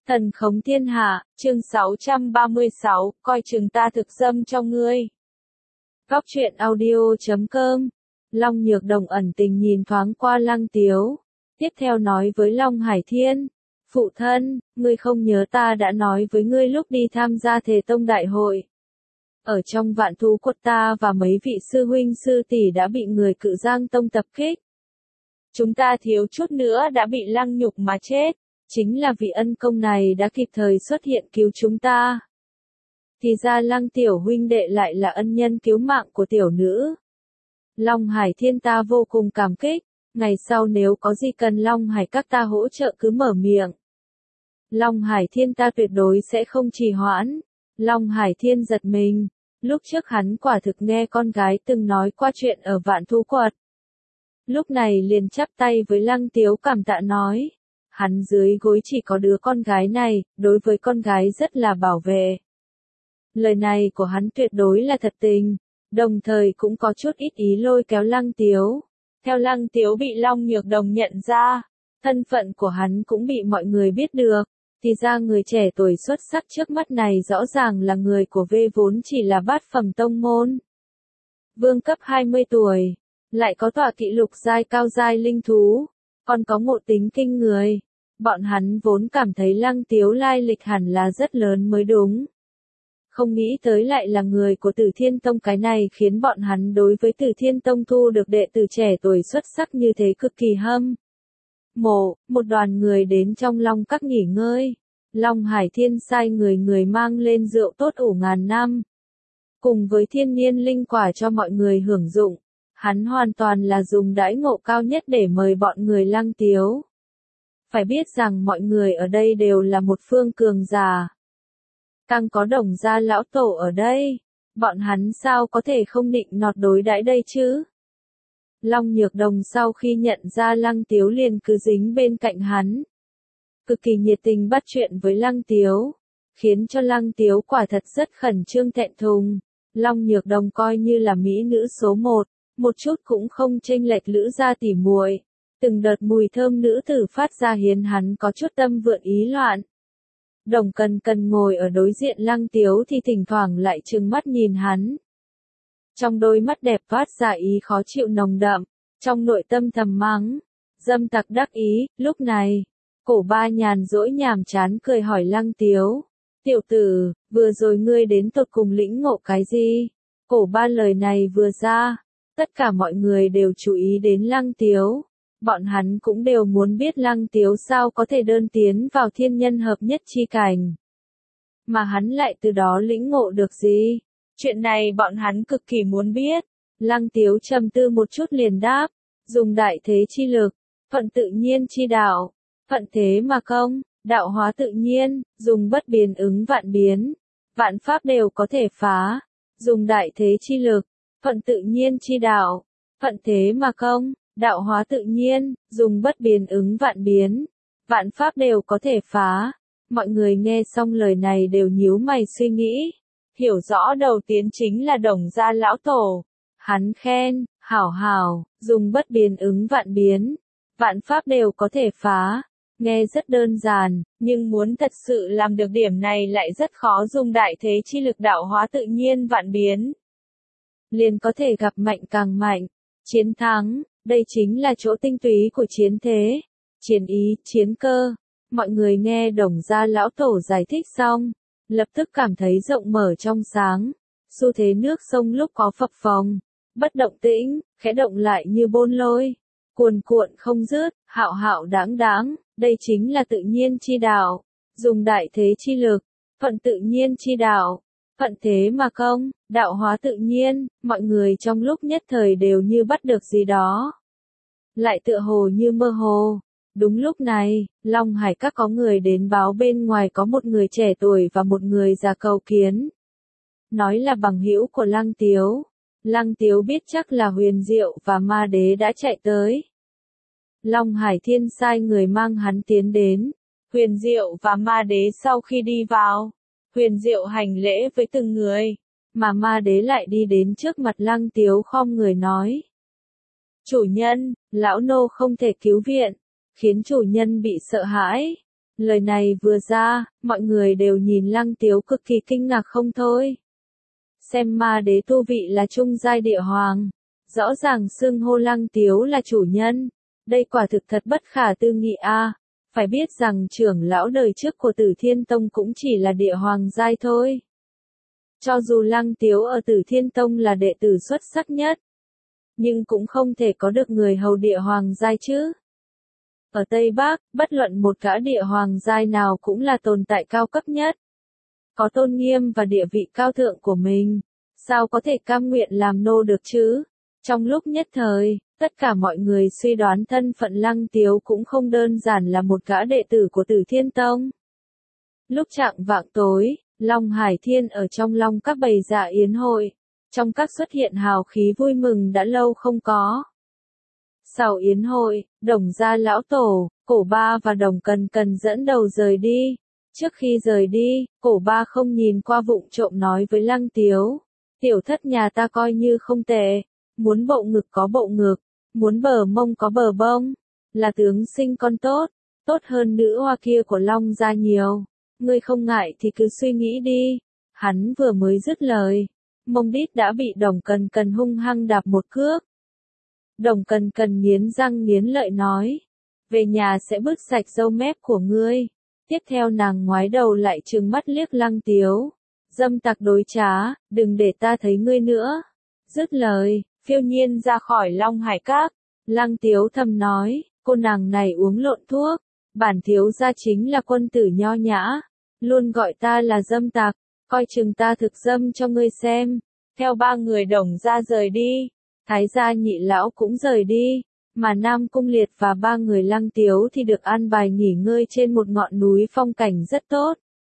Thần khống thiên hạ, chương 636, coi chừng ta thực dâm cho ngươi. Góc truyện audio.com. Long Nhược Đồng ẩn tình nhìn thoáng qua Lăng Tiếu. Tiếp theo nói với Long Hải Thiên. Phụ thân, ngươi không nhớ ta đã nói với ngươi lúc đi tham gia Thể Tông Đại hội. Ở trong Vạn Thú Quật ta và mấy vị sư huynh sư tỷ đã bị người Cự Giang Tông tập kích. Chúng ta thiếu chút nữa đã bị Lăng Nhục mà chết. Chính là vì ân công này đã kịp thời xuất hiện cứu chúng ta. Thì ra Lăng tiểu huynh đệ lại là ân nhân cứu mạng của tiểu nữ. Long Hải Thiên ta vô cùng cảm kích, ngày sau nếu có gì cần Long Hải các ta hỗ trợ cứ mở miệng. Long Hải Thiên ta tuyệt đối sẽ không trì hoãn. Long Hải Thiên giật mình, lúc trước hắn quả thực nghe con gái từng nói qua chuyện ở Vạn Thú Quật. Lúc này liền chắp tay với Lăng Tiếu cảm tạ nói. Hắn dưới gối chỉ có đứa con gái này, đối với con gái rất là bảo vệ. Lời này của hắn tuyệt đối là thật tình, đồng thời cũng có chút ít ý lôi kéo Lăng Tiếu. Theo Lăng Tiếu bị Long Nhược Đồng nhận ra, thân phận của hắn cũng bị mọi người biết được, thì ra người trẻ tuổi xuất sắc trước mắt này rõ ràng là người của V vốn chỉ là bát phẩm tông môn. Vương cấp 20 tuổi, lại có tọa kỵ lục giai cao giai linh thú, còn có ngộ tính kinh người. Bọn hắn vốn cảm thấy Lăng Tiếu lai lịch hẳn là rất lớn mới đúng. Không nghĩ tới lại là người của Tử Thiên Tông, cái này khiến bọn hắn đối với Tử Thiên Tông thu được đệ tử trẻ tuổi xuất sắc như thế cực kỳ hâm mộ. Một đoàn người đến trong Long Các nghỉ ngơi. Long Hải Thiên sai người mang lên rượu tốt ủ ngàn năm. Cùng với thiên nhiên linh quả cho mọi người hưởng dụng. Hắn hoàn toàn là dùng đãi ngộ cao nhất để mời bọn người Lăng Tiếu. Phải biết rằng mọi người ở đây đều là một phương cường giả. Càng có Đồng gia lão tổ ở đây, bọn hắn sao có thể không định nọt đối đãi đây chứ? Long Nhược Đồng sau khi nhận ra Lăng Tiếu liền cứ dính bên cạnh hắn. Cực kỳ nhiệt tình bắt chuyện với Lăng Tiếu, khiến cho Lăng Tiếu quả thật rất khẩn trương thẹn thùng. Long Nhược Đồng coi như là mỹ nữ số 1 chút cũng không chênh lệch Lữ gia tỉ muội. Từng đợt mùi thơm nữ tử phát ra khiến hắn có chút tâm vượn ý loạn. Đồng Cần ngồi ở đối diện Lăng Tiếu thì thỉnh thoảng lại trừng mắt nhìn hắn. Trong đôi mắt đẹp phát ra ý khó chịu nồng đậm, trong nội tâm thầm mắng, dâm tặc đắc ý. Lúc này, Cổ Ba nhàn rỗi nhàm chán cười hỏi Lăng Tiếu. Tiểu tử, vừa rồi ngươi đến tột cùng lĩnh ngộ cái gì? Cổ Ba lời này vừa ra, tất cả mọi người đều chú ý đến Lăng Tiếu. Bọn hắn cũng đều muốn biết Lăng Tiếu sao có thể đơn tiến vào thiên nhân hợp nhất chi cảnh. Mà hắn lại từ đó lĩnh ngộ được gì? Chuyện này bọn hắn cực kỳ muốn biết. Lăng Tiếu trầm tư một chút liền đáp. Dùng đại thế chi lực, thuận tự nhiên chi đạo, thuận thế mà công, đạo hóa tự nhiên, dùng bất biến ứng vạn biến. Vạn pháp đều có thể phá. Dùng đại thế chi lực, thuận tự nhiên chi đạo, thuận thế mà công. Đạo hóa tự nhiên, dùng bất biến ứng vạn biến. Vạn pháp đều có thể phá. Mọi người nghe xong lời này đều nhíu mày suy nghĩ. Hiểu rõ đầu tiên chính là Đồng gia lão tổ. Hắn khen, hảo, dùng bất biến ứng vạn biến. Vạn pháp đều có thể phá. Nghe rất đơn giản, nhưng muốn thật sự làm được điểm này lại rất khó. Dùng đại thế chi lực đạo hóa tự nhiên vạn biến. Liền có thể gặp mạnh càng mạnh. Chiến thắng. Đây chính là chỗ tinh túy của chiến thế, chiến ý, chiến cơ. Mọi người nghe Đồng gia lão tổ giải thích xong, lập tức cảm thấy rộng mở trong sáng. Xu thế nước sông lúc có phập phồng, bất động tĩnh, khẽ động lại như bôn lôi, cuồn cuộn không dứt, hạo đáng. Đây chính là tự nhiên chi đạo, dùng đại thế chi lực, thuận tự nhiên chi đạo. Thuận thế mà công, đạo hóa tự nhiên. Mọi người trong lúc nhất thời đều như bắt được gì đó. Lại tựa hồ như mơ hồ. Đúng lúc này, Long Hải các có người đến báo bên ngoài có một người trẻ tuổi và một người già cầu kiến. Nói là bằng hữu của Lăng Tiếu. Lăng Tiếu biết chắc là Huyền Diệu và Ma Đế đã chạy tới. Long Hải Thiên sai người mang hắn tiến đến. Huyền Diệu và Ma Đế sau khi đi vào, Huyền Diệu hành lễ với từng người, mà Ma Đế lại đi đến trước mặt Lăng Tiếu khom người nói. Chủ nhân, lão nô không thể cứu viện, khiến chủ nhân bị sợ hãi. Lời này vừa ra, mọi người đều nhìn Lăng Tiếu cực kỳ kinh ngạc không thôi. Xem ma đế tu vị là trung giai địa hoàng. Rõ ràng xưng hô Lăng Tiếu là chủ nhân. Đây quả thực thật bất khả tư nghị a. Phải biết rằng trưởng lão đời trước của Tử Thiên Tông cũng chỉ là địa hoàng giai thôi. Cho dù Lăng Tiếu ở Tử Thiên Tông là đệ tử xuất sắc nhất, nhưng cũng không thể có được người hầu địa hoàng giai chứ. Ở Tây Bắc, bất luận một gã địa hoàng giai nào cũng là tồn tại cao cấp nhất. Có tôn nghiêm và địa vị cao thượng của mình, sao có thể cam nguyện làm nô được chứ? Trong lúc nhất thời, tất cả mọi người suy đoán thân phận Lăng Tiếu cũng không đơn giản là một gã đệ tử của Tử Thiên Tông. Lúc chạng vạng tối, Long Hải Thiên ở trong Long các bày dạ yến hội. Trong các xuất hiện hào khí vui mừng đã lâu không có. Sau yến hội, Đồng gia lão tổ, Cổ Ba và Đồng Cần Cần dẫn đầu rời đi. Trước khi rời đi, Cổ Ba không nhìn qua vụng trộm nói với Lăng Tiếu. Tiểu thất nhà ta coi như không tệ. Muốn bộ ngực có bộ ngực, muốn bờ mông có bờ bông. Là tướng sinh con tốt, tốt hơn nữ hoa kia của Long gia nhiều. Ngươi không ngại thì cứ suy nghĩ đi. Hắn vừa mới dứt lời, mông đít đã bị Đồng Cần Cần hung hăng đạp một cước. Đồng Cần Cần nghiến răng nghiến lợi nói, về nhà sẽ bứt sạch râu mép của ngươi. Tiếp theo nàng ngoái đầu lại trừng mắt liếc Lăng Tiếu. Dâm tặc đối trá, đừng để ta thấy ngươi nữa. Dứt lời, phiêu nhiên ra khỏi Long Hải Các. Lăng Tiếu thầm nói, cô nàng này uống lộn thuốc. Bản thiếu gia chính là quân tử nho nhã. Luôn gọi ta là dâm tặc, coi chừng ta thực dâm cho ngươi xem. Theo ba người Đồng gia rời đi, Thái gia Nhị lão cũng rời đi, mà Nam Cung Liệt và ba người Lăng Tiếu thì được an bài nghỉ ngơi trên một ngọn núi phong cảnh rất tốt.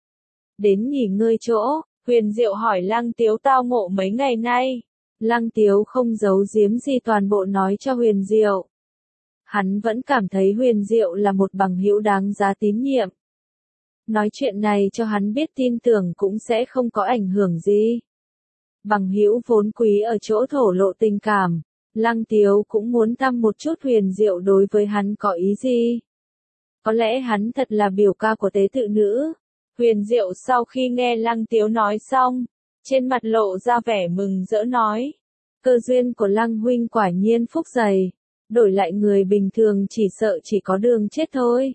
Đến nghỉ ngơi chỗ, Huyền Diệu hỏi Lăng Tiếu tao ngộ mấy ngày nay. Lăng Tiếu không giấu giếm gì toàn bộ nói cho Huyền Diệu. Hắn vẫn cảm thấy Huyền Diệu là một bằng hữu đáng giá tín nhiệm. Nói chuyện này cho hắn biết tin tưởng cũng sẽ không có ảnh hưởng gì. Bằng hữu vốn quý ở chỗ thổ lộ tình cảm, Lăng Tiếu cũng muốn thăm một chút Huyền Diệu đối với hắn có ý gì. Có lẽ hắn thật là biểu ca của tế tự nữ. Huyền Diệu sau khi nghe Lăng Tiếu nói xong, trên mặt lộ ra vẻ mừng rỡ nói. Cơ duyên của Lăng huynh quả nhiên phúc dày, đổi lại người bình thường chỉ sợ chỉ có đường chết thôi.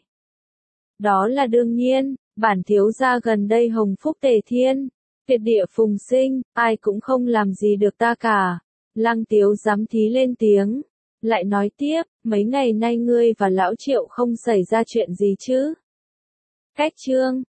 Đó là đương nhiên, bản thiếu gia gần đây hồng phúc tề thiên, tuyệt địa phùng sinh, ai cũng không làm gì được ta cả. Lăng Tiếu dám thí lên tiếng, lại nói tiếp, mấy ngày nay ngươi và lão Triệu không xảy ra chuyện gì chứ? Cách chương